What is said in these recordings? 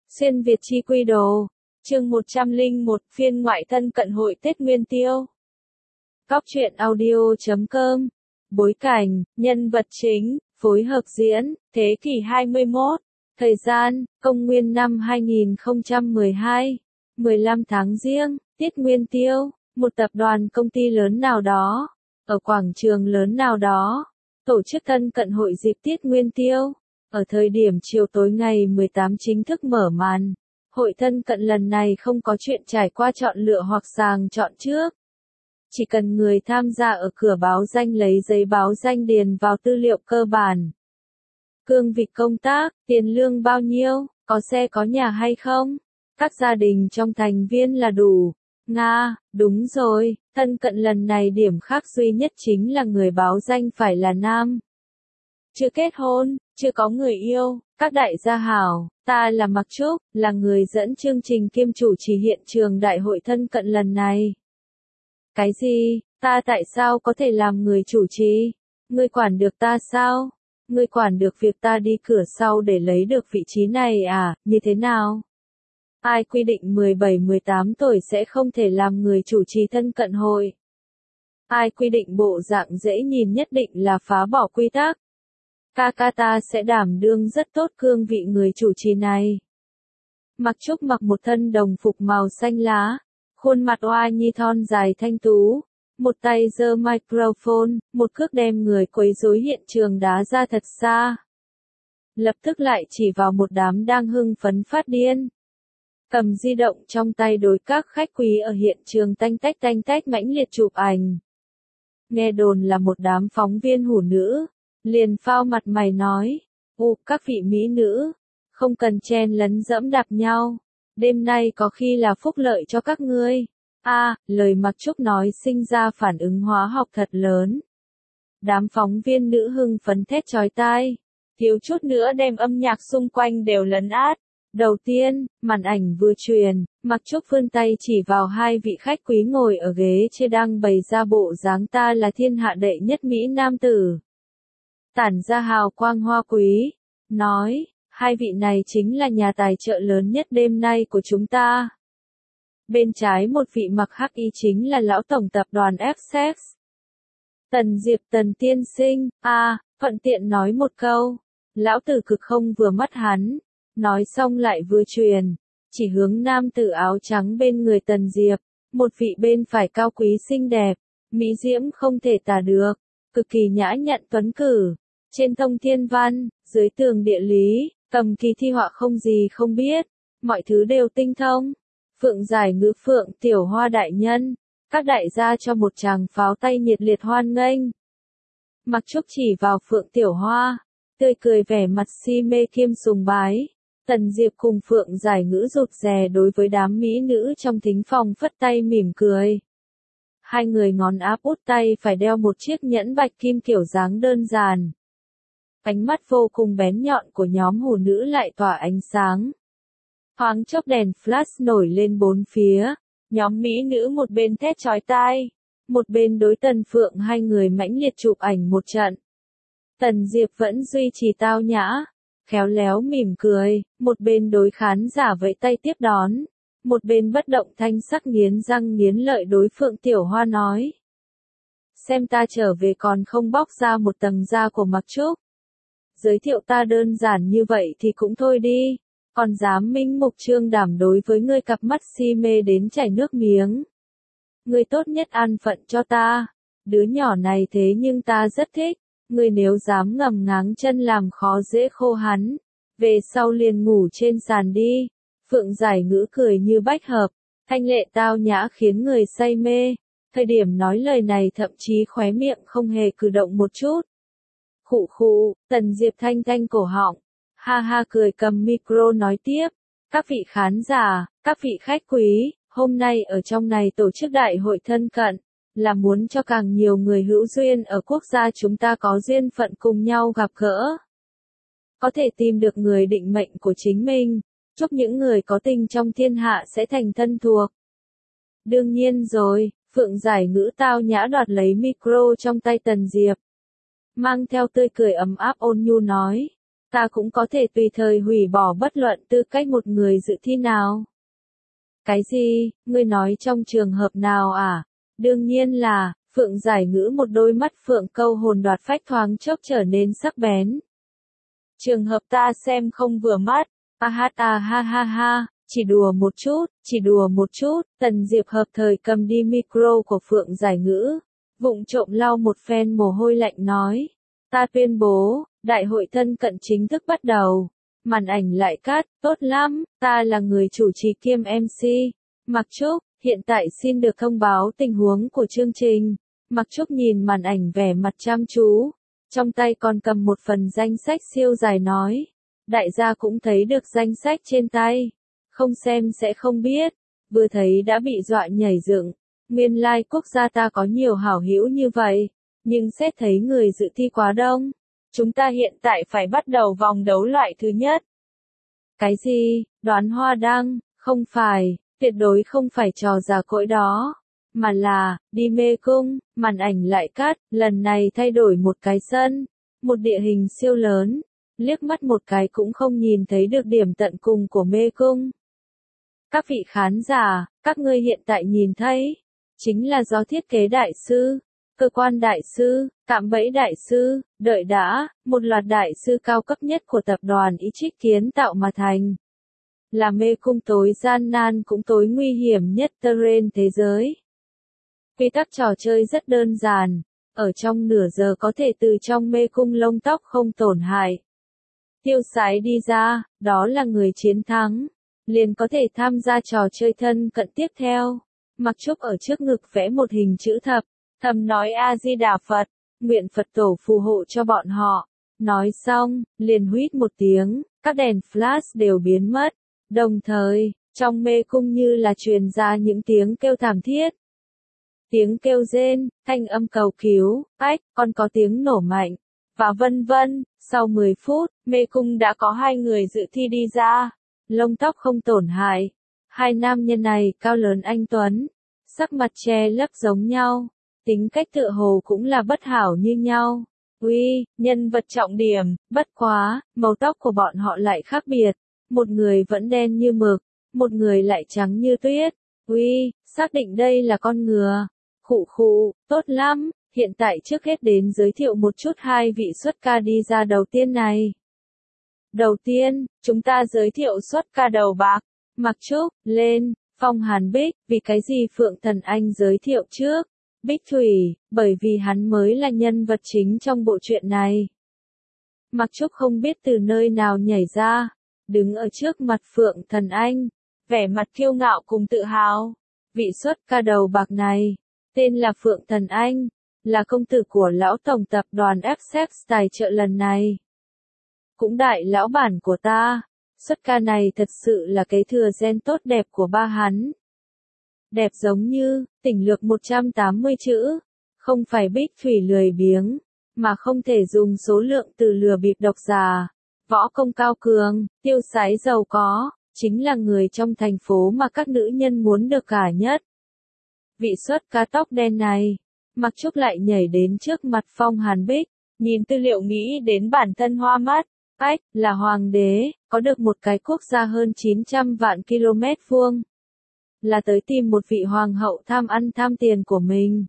Xuyên Việt chi quy đồ. Chương 101 phiên ngoại thân cận hội Tết Nguyên Tiêu. Góc truyện audio.com. Bối cảnh, nhân vật chính, phối hợp diễn, thế kỷ 21. Thời gian, công nguyên năm 2012. 15 tháng Giêng, Tết Nguyên Tiêu, một tập đoàn công ty lớn nào đó, ở quảng trường lớn nào đó, tổ chức thân cận hội dịp Tết Nguyên Tiêu. Ở thời điểm chiều tối ngày 18 chính thức mở màn, hội thân cận lần này không có chuyện trải qua chọn lựa hoặc sàng chọn trước. Chỉ cần người tham gia ở cửa báo danh lấy giấy báo danh điền vào tư liệu cơ bản. Cương vị công tác, tiền lương bao nhiêu, có xe có nhà hay không, các gia đình trong thành viên là đủ. Nga, đúng rồi, thân cận lần này điểm khác duy nhất chính là người báo danh phải là nam. Chưa kết hôn, chưa có người yêu, các đại gia hảo, ta là Mạc Trúc, là người dẫn chương trình kiêm chủ trì hiện trường đại hội thân cận lần này. Cái gì, ta tại sao có thể làm người chủ trì? Ngươi quản được ta sao? Ngươi quản được việc ta đi cửa sau để lấy được vị trí này à, như thế nào? Ai quy định 17-18 tuổi sẽ không thể làm người chủ trì thân cận hội? Ai quy định bộ dạng dễ nhìn nhất định là phá bỏ quy tắc? Ta sẽ đảm đương rất tốt cương vị người chủ trì này. Mạc Trúc mặc một thân đồng phục màu xanh lá, khuôn mặt oa nhi thon dài thanh tú, một tay giơ microphone, một cước đem người quấy rối hiện trường đá ra thật xa. Lập tức lại chỉ vào một đám đang hưng phấn phát điên. Cầm di động trong tay đối các khách quý ở hiện trường tanh tách mãnh liệt chụp ảnh. Nghe đồn là một đám phóng viên hủ nữ. Liền phao mặt mày nói, các vị mỹ nữ, không cần chen lấn dẫm đạp nhau, đêm nay có khi là phúc lợi cho các ngươi. Lời Mạc Trúc nói sinh ra phản ứng hóa học thật lớn. Đám phóng viên nữ hưng phấn thét chói tai, thiếu chút nữa đem âm nhạc xung quanh đều lấn át. Đầu tiên, màn ảnh vừa truyền, Mạc Trúc vươn tay chỉ vào hai vị khách quý ngồi ở ghế trên đang bày ra bộ dáng ta là thiên hạ đệ nhất mỹ nam tử. Tản ra hào quang hoa quý, nói, hai vị này chính là nhà tài trợ lớn nhất đêm nay của chúng ta. Bên trái một vị mặc hắc y chính là lão tổng tập đoàn Essex. Tần Diệp Tần tiên sinh, thuận tiện nói một câu, lão tử cực không vừa mắt hắn, nói xong lại vừa truyền, chỉ hướng nam tử áo trắng bên người Tần Diệp, một vị bên phải cao quý xinh đẹp, mỹ diễm không thể tả được, cực kỳ nhã nhặn tuấn cử. Trên thông thiên văn, dưới tường địa lý, cầm kỳ thi họa không gì không biết, mọi thứ đều tinh thông. Phượng giải ngữ Phượng Tiểu Hoa đại nhân, các đại gia cho một tràng pháo tay nhiệt liệt hoan nghênh. Mạc Trúc chỉ vào Phượng Tiểu Hoa, tươi cười vẻ mặt si mê kiêm sùng bái. Tần Diệp cùng Phượng giải ngữ rụt rè đối với đám mỹ nữ trong thính phòng phất tay mỉm cười. Hai người ngón áp út tay phải đeo một chiếc nhẫn bạch kim kiểu dáng đơn giản. Ánh mắt vô cùng bén nhọn của nhóm hủ nữ lại tỏa ánh sáng. Thoáng chốc đèn flash nổi lên bốn phía, nhóm mỹ nữ một bên thét chói tai, một bên đối Tần Phượng hai người mãnh liệt chụp ảnh một trận. Tần Diệp vẫn duy trì tao nhã, khéo léo mỉm cười, một bên đối khán giả vẫy tay tiếp đón, một bên bất động thanh sắc nghiến răng nghiến lợi đối Phượng Tiểu Hoa nói. Xem ta trở về còn không bóc ra một tầng da của Mạc Trúc. Giới thiệu ta đơn giản như vậy thì cũng thôi đi, còn dám minh mục trương đảm đối với ngươi cặp mắt si mê đến chảy nước miếng. Ngươi tốt nhất an phận cho ta, đứa nhỏ này thế nhưng ta rất thích, ngươi nếu dám ngầm ngáng chân làm khó dễ khô hắn, về sau liền ngủ trên sàn đi. Phượng giải ngữ cười như bách hợp, thanh lệ tao nhã khiến người say mê, thời điểm nói lời này thậm chí khóe miệng không hề cử động một chút. Khụ, Tần Diệp thanh cổ họng, ha cười cầm micro nói tiếp, các vị khán giả, các vị khách quý, hôm nay ở trong này tổ chức đại hội thân cận, là muốn cho càng nhiều người hữu duyên ở quốc gia chúng ta có duyên phận cùng nhau gặp gỡ. Có thể tìm được người định mệnh của chính mình, chúc những người có tình trong thiên hạ sẽ thành thân thuộc. Đương nhiên rồi, Phượng giải ngữ tao nhã đoạt lấy micro trong tay Tần Diệp. Mang theo tươi cười ấm áp ôn nhu nói, ta cũng có thể tùy thời hủy bỏ bất luận tư cách một người dự thi nào. Cái gì, ngươi nói trong trường hợp nào à? Đương nhiên là, Phượng Giải Ngữ một đôi mắt phượng câu hồn đoạt phách thoáng chốc trở nên sắc bén. Trường hợp ta xem không vừa mắt, ha ha, chỉ đùa một chút, Tần Diệp hợp thời cầm đi micro của Phượng Giải Ngữ, vụng trộm lau một phen mồ hôi lạnh nói, ta tuyên bố, đại hội thân cận chính thức bắt đầu. Màn ảnh lại cắt, tốt lắm, ta là người chủ trì kiêm MC, Mạc Trúc, hiện tại xin được thông báo tình huống của chương trình. Mạc Trúc nhìn màn ảnh vẻ mặt chăm chú, trong tay còn cầm một phần danh sách siêu dài nói. Đại gia cũng thấy được danh sách trên tay, không xem sẽ không biết, vừa thấy đã bị dọa nhảy dựng. Nguyên lai quốc gia ta có nhiều hảo hữu như vậy, nhưng xét thấy người dự thi quá đông. Chúng ta hiện tại phải bắt đầu vòng đấu loại thứ nhất. Cái gì, đoán hoa đăng, không phải, tuyệt đối không phải trò giả cỗi đó, mà là, đi mê cung, màn ảnh lại cắt, lần này thay đổi một cái sân, một địa hình siêu lớn, liếc mắt một cái cũng không nhìn thấy được điểm tận cùng của mê cung. Các vị khán giả, các ngươi hiện tại nhìn thấy, chính là do thiết kế đại sư, cơ quan đại sư, cạm bẫy đại sư, đợi đã, một loạt đại sư cao cấp nhất của tập đoàn Ý Trích kiến tạo mà thành. Là mê cung tối gian nan cũng tối nguy hiểm nhất trên thế giới. Quy tắc trò chơi rất đơn giản, ở trong nửa giờ có thể từ trong mê cung lông tóc không tổn hại. Tiêu sái đi ra, đó là người chiến thắng, liền có thể tham gia trò chơi thân cận tiếp theo. Mạc Trúc ở trước ngực vẽ một hình chữ thập, thầm nói A-di-đà Phật, nguyện Phật tổ phù hộ cho bọn họ. Nói xong, liền huýt một tiếng, các đèn flash đều biến mất. Đồng thời, trong mê cung như là truyền ra những tiếng kêu thảm thiết. Tiếng kêu rên, thanh âm cầu cứu, ách, còn có tiếng nổ mạnh, và vân vân. Sau 10 phút, mê cung đã có 2 người dự thi đi ra, lông tóc không tổn hại. 2 nam nhân này cao lớn anh tuấn, sắc mặt che lấp giống nhau, tính cách tựa hồ cũng là bất hảo như nhau. Uy, nhân vật trọng điểm, bất quá, màu tóc của bọn họ lại khác biệt. Một người vẫn đen như mực, một người lại trắng như tuyết. Uy, xác định đây là con ngựa. Khụ, tốt lắm, hiện tại trước hết đến giới thiệu một chút 2 vị xuất ca đi ra đầu tiên này. Đầu tiên, chúng ta giới thiệu xuất ca đầu bạc, Mạc Trúc, lên, Phong Hàn Bích, vì cái gì Phượng Thần Anh giới thiệu trước? Bích Thủy, bởi vì hắn mới là nhân vật chính trong bộ truyện này. Mạc Trúc không biết từ nơi nào nhảy ra, đứng ở trước mặt Phượng Thần Anh, vẻ mặt kiêu ngạo cùng tự hào. Vị xuất ca đầu bạc này, tên là Phượng Thần Anh, là công tử của lão tổng tập đoàn Essex tài trợ lần này. Cũng đại lão bản của ta, xuất ca này thật sự là kế thừa gen tốt đẹp của ba hắn. Đẹp giống như, tỉnh lược 180 chữ, không phải Bích Thủy lười biếng, mà không thể dùng số lượng từ lừa bịp độc giả. Võ công cao cường, tiêu sái giàu có, chính là người trong thành phố mà các nữ nhân muốn được cả nhất. Vị xuất ca tóc đen này, Mạc Trúc lại nhảy đến trước mặt Phong Hàn Bích, nhìn tư liệu nghĩ đến bản thân hoa mắt. Ách, là hoàng đế, có được một cái quốc gia hơn 900 vạn km vuông. Là tới tìm một vị hoàng hậu tham ăn tham tiền của mình.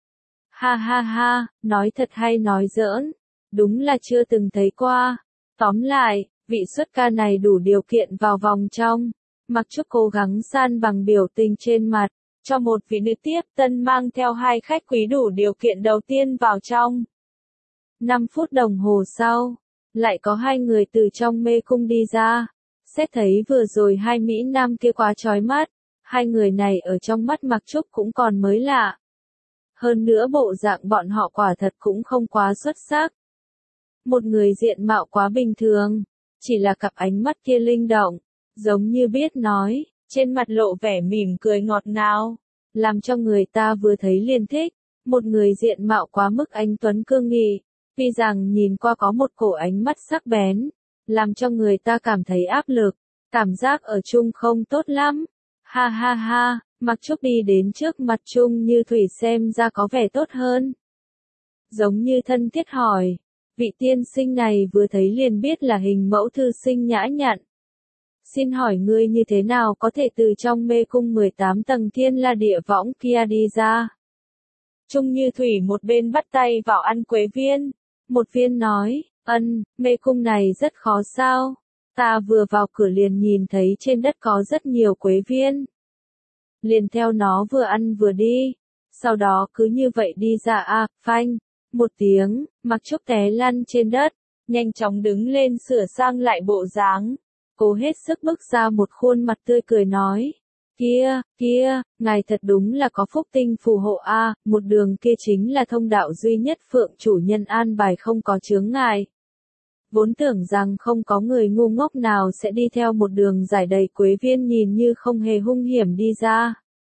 Ha, nói thật hay nói giỡn, đúng là chưa từng thấy qua. Tóm lại, vị xuất ca này đủ điều kiện vào vòng trong. Mạc Trúc cố gắng san bằng biểu tình trên mặt, cho một vị nữ tiếp tân mang theo 2 khách quý đủ điều kiện đầu tiên vào trong. 5 phút đồng hồ sau, lại có 2 người từ trong mê cung đi ra. Xét thấy vừa rồi 2 mỹ nam kia quá chói mắt, 2 người này ở trong mắt Mạc Trúc cũng còn mới lạ. Hơn nữa bộ dạng bọn họ quả thật cũng không quá xuất sắc. Một người diện mạo quá bình thường, chỉ là cặp ánh mắt kia linh động, giống như biết nói, trên mặt lộ vẻ mỉm cười ngọt ngào, làm cho người ta vừa thấy liền thích. Một người diện mạo quá mức anh tuấn cương nghị, tuy rằng nhìn qua có một cổ ánh mắt sắc bén, làm cho người ta cảm thấy áp lực, cảm giác ở chung không tốt lắm. Ha, Mạc Trúc đi đến trước mặt Trung Như Thủy xem ra có vẻ tốt hơn. Giống như thân thiết hỏi, Vị tiên sinh này vừa thấy liền biết là hình mẫu thư sinh nhã nhặn. Xin hỏi ngươi như thế nào có thể từ trong mê cung 18 tầng thiên la địa võng kia đi ra? Trung Như Thủy một bên bắt tay vào ăn quế viên. Một viên nói, mê cung này rất khó sao? Ta vừa vào cửa liền nhìn thấy trên đất có rất nhiều quế viên. Liền theo nó vừa ăn vừa đi. Sau đó cứ như vậy đi ra phanh. Một tiếng, Mặc Trúc té lăn trên đất. Nhanh chóng đứng lên sửa sang lại bộ dáng. Cố hết sức bước ra một khuôn mặt tươi cười nói. Kia, ngài thật đúng là có phúc tinh phù hộ một đường kia chính là thông đạo duy nhất Phượng chủ nhân an bài không có chướng ngại. Vốn tưởng rằng không có người ngu ngốc nào sẽ đi theo một đường giải đầy quế viên nhìn như không hề hung hiểm đi ra.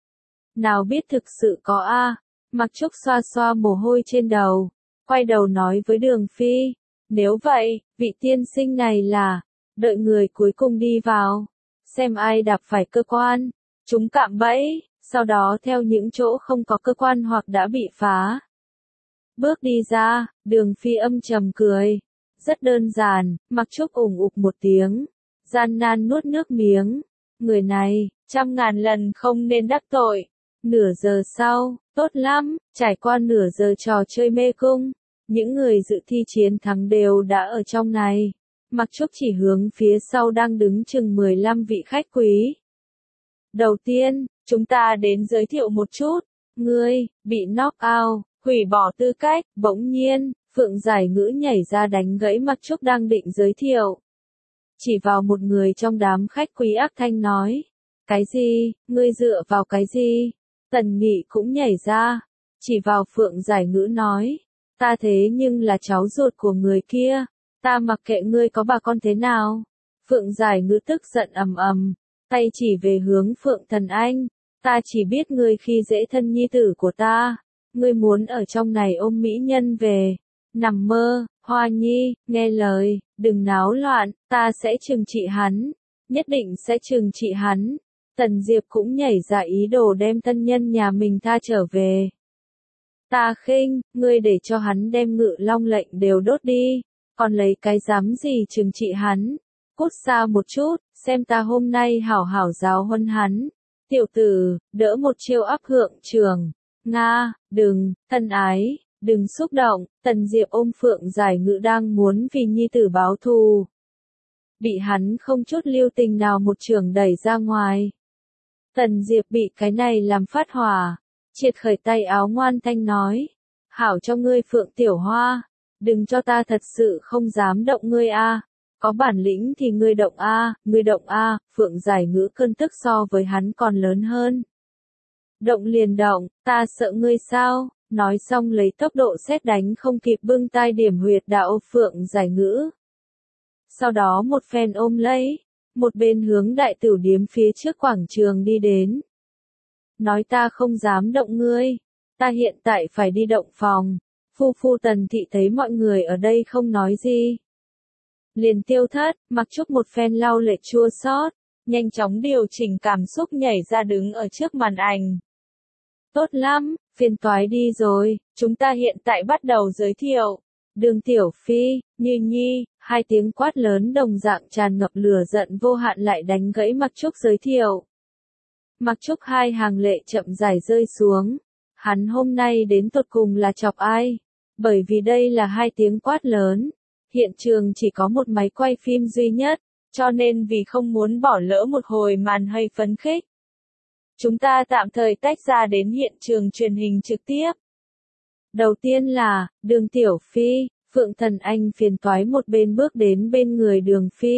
Nào biết thực sự có Mặc Trúc xoa xoa mồ hôi trên đầu, quay đầu nói với Đường Phi, nếu vậy, vị tiên sinh này là, đợi người cuối cùng đi vào, xem ai đạp phải cơ quan, chúng cạm bẫy, sau đó theo những chỗ không có cơ quan hoặc đã bị phá. Bước đi ra, Đường Phi âm trầm cười. Rất đơn giản, Mặc Trúc ủng ục một tiếng, gian nan nuốt nước miếng. Người này, 100.000 lần không nên đắc tội. Nửa giờ sau, tốt lắm, trải qua nửa giờ trò chơi mê cung. Những người dự thi chiến thắng đều đã ở trong này. Mặc Trúc chỉ hướng phía sau đang đứng chừng 15 vị khách quý. Đầu tiên, chúng ta đến giới thiệu một chút. Ngươi, bị knock out, hủy bỏ tư cách, bỗng nhiên. Phượng Giải Ngữ nhảy ra đánh gãy Mặc Trúc đang định giới thiệu. Chỉ vào một người trong đám khách quý ác thanh nói. Cái gì, ngươi dựa vào cái gì? Tần Nghị cũng nhảy ra. Chỉ vào Phượng Giải Ngữ nói. Ta thế nhưng là cháu ruột của người kia. Ta mặc kệ ngươi có bà con thế nào. Phượng Giải Ngữ tức giận ầm ầm. Tay chỉ về hướng Phượng Thần Anh. Ta chỉ biết ngươi khi dễ thân nhi tử của ta. Ngươi muốn ở trong này ôm mỹ nhân về. Nằm mơ, Hoa Nhi, nghe lời, đừng náo loạn, ta sẽ trừng trị hắn, nhất định sẽ trừng trị hắn. Tần Diệp cũng nhảy ra ý đồ đem tân nhân nhà mình tha trở về. Ta khinh, ngươi để cho hắn đem Ngự Long lệnh đều đốt đi, còn lấy cái dám gì trừng trị hắn. Cút xa một chút, xem ta hôm nay hảo hảo giáo huấn hắn. Tiểu tử, đỡ một chiêu áp Hượng Trường. Nga, đừng, thân ái. Đừng xúc động, Tần Diệp ôm Phượng Giải Ngữ đang muốn vì nhi tử báo thù. Bị hắn không chút lưu tình nào một chưởng đẩy ra ngoài. Tần Diệp bị cái này làm phát hỏa. Triệt khởi tay áo ngoan thanh nói. Hảo cho ngươi Phượng Tiểu Hoa. Đừng cho ta thật sự không dám động ngươi Có bản lĩnh thì ngươi động ngươi động Phượng Giải Ngữ cơn tức so với hắn còn lớn hơn. Động liền động, ta sợ ngươi sao? Nói xong lấy tốc độ sét đánh không kịp bưng tai điểm huyệt đạo Phượng Giải Ngữ. Sau đó một phen ôm lấy, một bên hướng đại tử điếm phía trước quảng trường đi đến. Nói ta không dám động ngươi, ta hiện tại phải đi động phòng. Phu Tần Thị thấy mọi người ở đây không nói gì. Liền tiêu thất, Mặc Trúc một phen lau lệ chua xót, nhanh chóng điều chỉnh cảm xúc nhảy ra đứng ở trước màn ảnh. Tốt lắm, phiền toái đi rồi, chúng ta hiện tại bắt đầu giới thiệu. Đường Tiểu Phi, Như Nhi, hai tiếng quát lớn đồng dạng tràn ngập lửa giận vô hạn lại đánh gãy Mặc Trúc giới thiệu. Mặc Trúc hai hàng lệ chậm rãi rơi xuống. Hắn hôm nay đến tột cùng là chọc ai? Bởi vì đây là hai tiếng quát lớn. Hiện trường chỉ có một máy quay phim duy nhất, cho nên vì không muốn bỏ lỡ một hồi màn hay phấn khích. Chúng ta tạm thời tách ra đến hiện trường truyền hình trực tiếp. Đầu tiên là, Đường Tiểu Phi, Phượng Thần Anh phiền toái một bên bước đến bên người Đường Phi.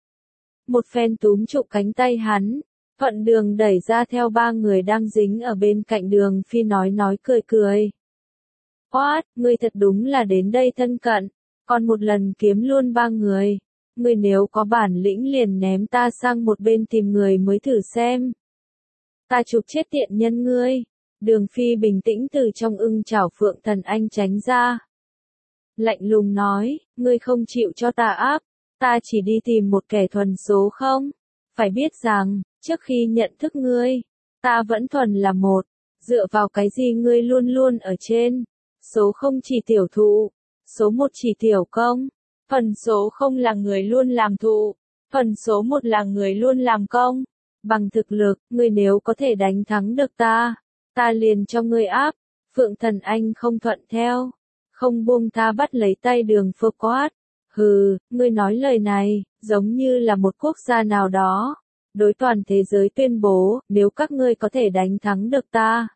Một phen túm trụ cánh tay hắn, thuận đường đẩy ra theo ba người đang dính ở bên cạnh Đường Phi nói cười cười. What, ngươi thật đúng là đến đây thân cận, còn một lần kiếm luôn ba người. Ngươi nếu có bản lĩnh liền ném ta sang một bên tìm người mới thử xem. Ta chụp chết tiện nhân ngươi. Đường Phi bình tĩnh từ trong ưng chảo Phượng Thần Anh tránh ra. Lạnh lùng nói, ngươi không chịu cho ta áp, ta chỉ đi tìm một kẻ thuần số không? Phải biết rằng, trước khi nhận thức ngươi, ta vẫn thuần là một, dựa vào cái gì ngươi luôn luôn ở trên? Số không chỉ tiểu thụ, Số 1 chỉ tiểu công. Phần số 0 là người luôn làm thụ. Phần số 1 là người luôn làm công. Bằng thực lực, ngươi nếu có thể đánh thắng được ta liền cho ngươi áp. Phượng Thần Anh không thuận theo. Không buông tha bắt lấy tay Đường Phượng quát. Hừ, ngươi nói lời này, giống như là một quốc gia nào đó. Đối toàn thế giới tuyên bố, nếu các ngươi có thể đánh thắng được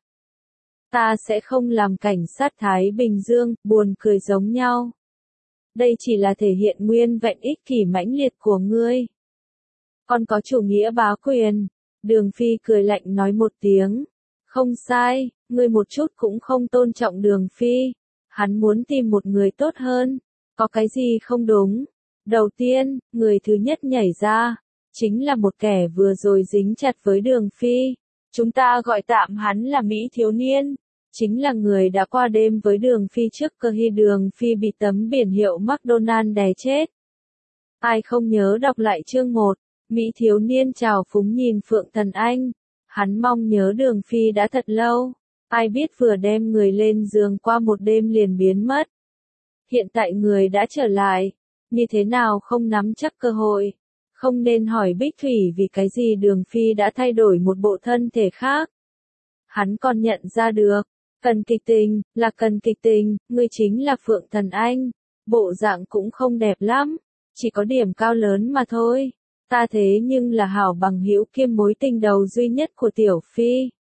ta sẽ không làm cảnh sát Thái Bình Dương, buồn cười giống nhau. Đây chỉ là thể hiện nguyên vẹn ích kỷ mãnh liệt của ngươi. Còn có chủ nghĩa bá quyền. Đường Phi cười lạnh nói một tiếng. Không sai, ngươi một chút cũng không tôn trọng Đường Phi. Hắn muốn tìm một người tốt hơn. Có cái gì không đúng? Đầu tiên, người thứ nhất nhảy ra, chính là một kẻ vừa rồi dính chặt với Đường Phi. Chúng ta gọi tạm hắn là Mỹ thiếu niên. Chính là người đã qua đêm với Đường Phi trước khi Đường Phi bị tấm biển hiệu McDonald đè chết. Ai không nhớ đọc lại chương 1, Mỹ thiếu niên trào phúng nhìn Phượng Thần Anh. Hắn mong nhớ Đường Phi đã thật lâu. Ai biết vừa đem người lên giường qua một đêm liền biến mất. Hiện tại người đã trở lại. Như thế nào không nắm chắc cơ hội. Không nên hỏi Bích Thủy vì cái gì Đường Phi đã thay đổi một bộ thân thể khác. Hắn còn nhận ra được. Cần kịch tình, là cần kịch tình, ngươi chính là Phượng Thần Anh. Bộ dạng cũng không đẹp lắm. Chỉ có điểm cao lớn mà thôi. Ta thế nhưng là hảo bằng hữu kiêm mối tình đầu duy nhất của Tiểu Phi.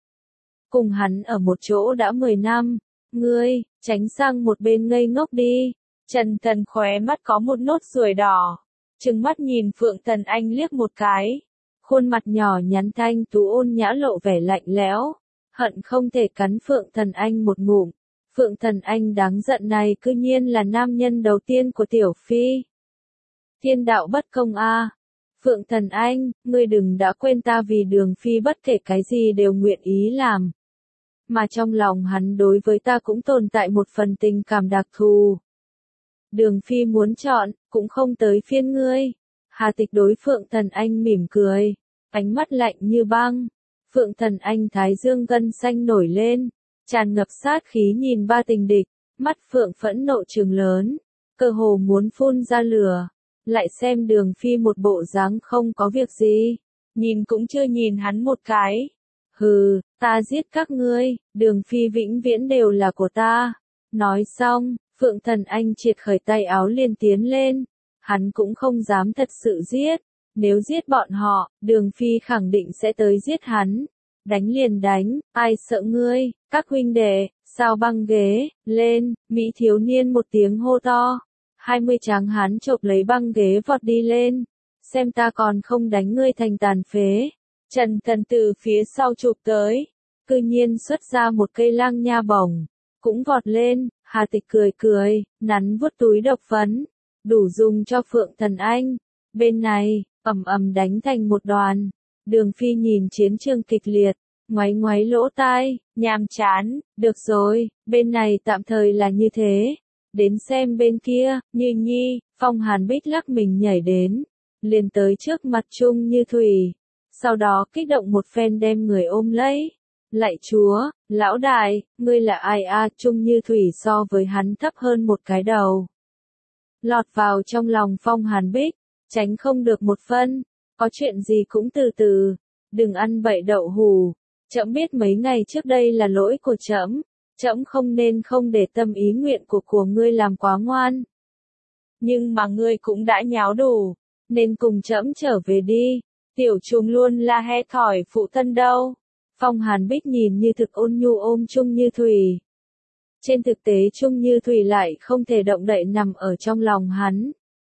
Cùng hắn ở một chỗ đã 10 năm. Ngươi, tránh sang một bên ngây ngốc đi. Trần Thần khóe mắt có một nốt ruồi đỏ. Trừng mắt nhìn Phượng Thần Anh liếc một cái. Khuôn mặt nhỏ nhắn thanh tú ôn nhã lộ vẻ lạnh lẽo. Hận không thể cắn Phượng Thần Anh một ngụm. Phượng Thần Anh đáng giận này cư nhiên là nam nhân đầu tiên của Tiểu Phi. Thiên đạo bất công a. Phượng Thần Anh, ngươi đừng đã quên ta vì Đường Phi bất kể cái gì đều nguyện ý làm. Mà trong lòng hắn đối với ta cũng tồn tại một phần tình cảm đặc thù. Đường Phi muốn chọn, cũng không tới phiên ngươi. Hà Tịch đối Phượng Thần Anh mỉm cười. Ánh mắt lạnh như băng. Phượng Thần Anh thái dương gân xanh nổi lên. Tràn ngập sát khí nhìn ba tình địch. Mắt Phượng phẫn nộ trừng lớn. Cơ hồ muốn phun ra lửa. Lại xem Đường Phi một bộ dáng không có việc gì. Nhìn cũng chưa nhìn hắn một cái. Hừ, ta giết các ngươi, Đường Phi vĩnh viễn đều là của ta. Nói xong, Phượng Thần Anh triệt khởi tay áo liền tiến lên. Hắn cũng không dám thật sự giết. Nếu giết bọn họ, Đường Phi khẳng định sẽ tới giết hắn. Đánh liền đánh, ai sợ ngươi, các huynh đệ, sao băng ghế, lên, Mỹ thiếu niên một tiếng hô to. 20 tráng hán chộp lấy băng ghế vọt đi lên. Xem ta còn không đánh ngươi thành tàn phế. Trần Thần từ phía sau chụp tới. Cư nhiên xuất ra một cây lang nha bổng. Cũng vọt lên, Hà Tịch cười cười, nắn vuốt túi độc phấn. Đủ dùng cho Phượng Thần Anh. Bên này, ầm ầm đánh thành một đoàn. Đường Phi nhìn chiến trường kịch liệt. Ngoáy ngoáy lỗ tai, nhàm chán, được rồi, bên này tạm thời là như thế. Đến xem bên kia, Như Nhi, Phong Hàn Bích lắc mình nhảy đến. Liền tới trước mặt Trung Như Thủy. Sau đó kích động một phen đem người ôm lấy. Lạy chúa, lão đại, ngươi là ai a? Trung Như Thủy so với hắn thấp hơn một cái đầu. Lọt vào trong lòng Phong Hàn Bích, tránh không được một phân. Có chuyện gì cũng từ từ, đừng ăn bậy đậu hù. Trẫm biết mấy ngày trước đây là lỗi của trẫm. Trẫm không nên không để tâm ý nguyện của ngươi làm quá ngoan. Nhưng mà ngươi cũng đã nháo đủ, nên cùng trẫm trở về đi. Tiểu Trùng luôn la hét thỏi phụ thân đâu. Phong Hàn Bích nhìn như thực ôn nhu ôm Trung Như Thủy. Trên thực tế Trung Như Thủy lại không thể động đậy nằm ở trong lòng hắn.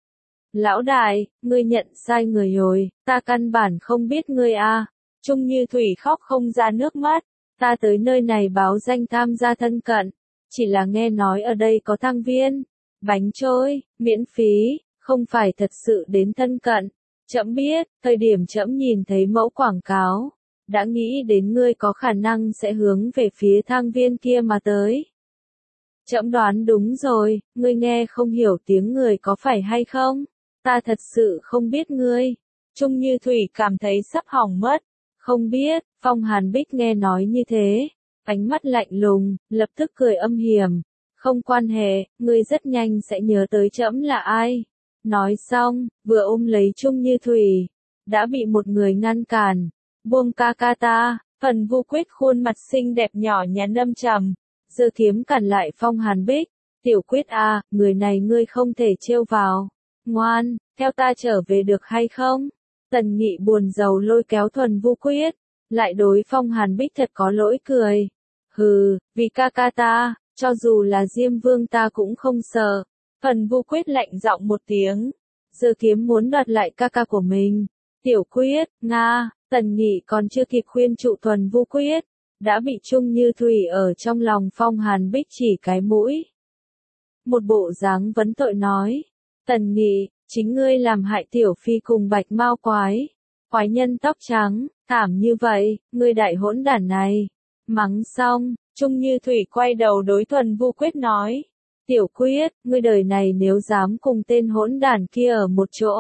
Lão đại, ngươi nhận sai người rồi, ta căn bản không biết ngươi a. Trung Như Thủy khóc không ra nước mắt. Ta tới nơi này báo danh tham gia thân cận. Chỉ là nghe nói ở đây có thang viên, bánh trôi, miễn phí, không phải thật sự đến thân cận. Trẫm biết, thời điểm trẫm nhìn thấy mẫu quảng cáo, đã nghĩ đến ngươi có khả năng sẽ hướng về phía thang viên kia mà tới. Trẫm đoán đúng rồi, ngươi nghe không hiểu tiếng người có phải hay không? Ta thật sự không biết ngươi. Trung Như Thủy cảm thấy sắp hỏng mất. Không biết, Phong Hàn Bích nghe nói như thế. Ánh mắt lạnh lùng, lập tức cười âm hiểm. Không quan hệ, ngươi rất nhanh sẽ nhớ tới trẫm là ai. Nói xong, vừa ôm lấy Trung Như Thủy, đã bị một người ngăn cản. Buông ca ca ta, Phần Vu Quyết khuôn mặt xinh đẹp nhỏ nhắn âm trầm. Dư Thiếm cản lại Phong Hàn Bích. Tiểu Quyết à, người này ngươi không thể trêu vào. Ngoan, theo ta trở về được hay không? Tần Nghị buồn rầu lôi kéo Thuần Vu Quyết, lại đối Phong Hàn Bích thật có lỗi cười. Hừ, vì ca ca ta, cho dù là Diêm Vương ta cũng không sợ. Thuần Vu Quyết lạnh giọng một tiếng. Dư Thiếm muốn đoạt lại ca ca của mình. Tiểu Quyết, Nga, Tần Nghị còn chưa kịp khuyên trụ Thuần Vu Quyết, đã bị Trung Như Thủy ở trong lòng Phong Hàn Bích chỉ cái mũi. Một bộ dáng vấn tội nói. Tần Nghị, chính ngươi làm hại Tiểu Phi cùng Bạch Mao quái. Quái nhân tóc trắng, thảm như vậy, ngươi đại hỗn đản này. Mắng xong, Trung Như Thủy quay đầu đối Thuần Vu Quyết nói. Tiểu Quyết, ngươi đời này nếu dám cùng tên hỗn đản kia ở một chỗ,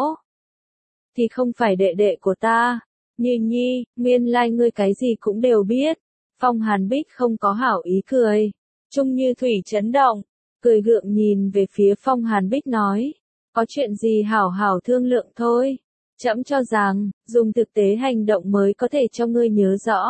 thì không phải đệ đệ của ta. Như Nhi, nguyên lai ngươi cái gì cũng đều biết. Phong Hàn Bích không có hảo ý cười. Trung Như Thủy chấn động, cười gượng nhìn về phía Phong Hàn Bích nói. Có chuyện gì hảo hảo thương lượng thôi. Trẫm cho rằng, dùng thực tế hành động mới có thể cho ngươi nhớ rõ.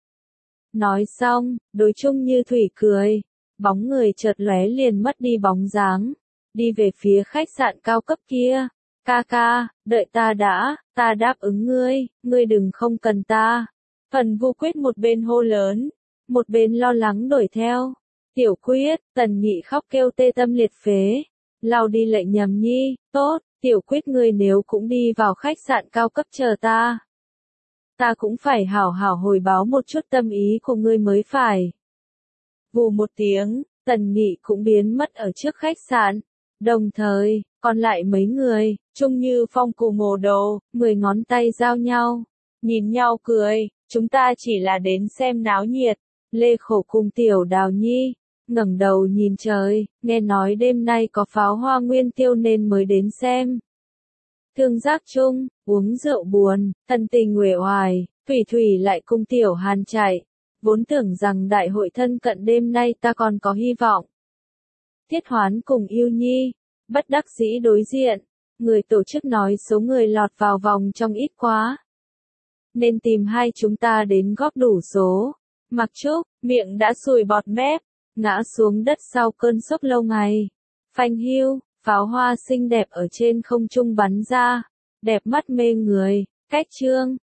Nói xong, đối Trung Như Thủy cười. Bóng người chợt lóe liền mất đi bóng dáng. Đi về phía khách sạn cao cấp kia. Ca ca, đợi ta đã, ta đáp ứng ngươi đừng không cần ta. Phần Vu Quyết một bên hô lớn, một bên lo lắng đuổi theo. Tiểu Quyết, Tần Nghị khóc kêu tê tâm liệt phế. Lau đi lệ nhầm nhi, tốt, Tiểu Quyết ngươi nếu cũng đi vào khách sạn cao cấp chờ ta. Ta cũng phải hảo hảo hồi báo một chút tâm ý của ngươi mới phải. Vù một tiếng, Tần Nghị cũng biến mất ở trước khách sạn. Đồng thời, còn lại mấy người, Trung Như Phong cùng Mộ Đồ, 10 ngón tay giao nhau, nhìn nhau cười, chúng ta chỉ là đến xem náo nhiệt. Lê Khổ cùng Tiểu Đào Nhi, ngẩng đầu nhìn trời, nghe nói đêm nay có pháo hoa nguyên tiêu nên mới đến xem. Thương giác chung, uống rượu buồn, thân tình uể oải, Thủy Thủy lại cùng Tiểu Hàn chạy. Vốn tưởng rằng đại hội thân cận đêm nay ta còn có hy vọng. Thiết Hoán cùng Yêu Nhi, bất đắc dĩ đối diện, người tổ chức nói số người lọt vào vòng trong ít quá. Nên tìm hai chúng ta đến góp đủ số. Mặc Trúc, miệng đã sùi bọt mép, ngã xuống đất sau cơn sốc lâu ngày. Phanh hiu, pháo hoa xinh đẹp ở trên không trung bắn ra, đẹp mắt mê người. Cách chương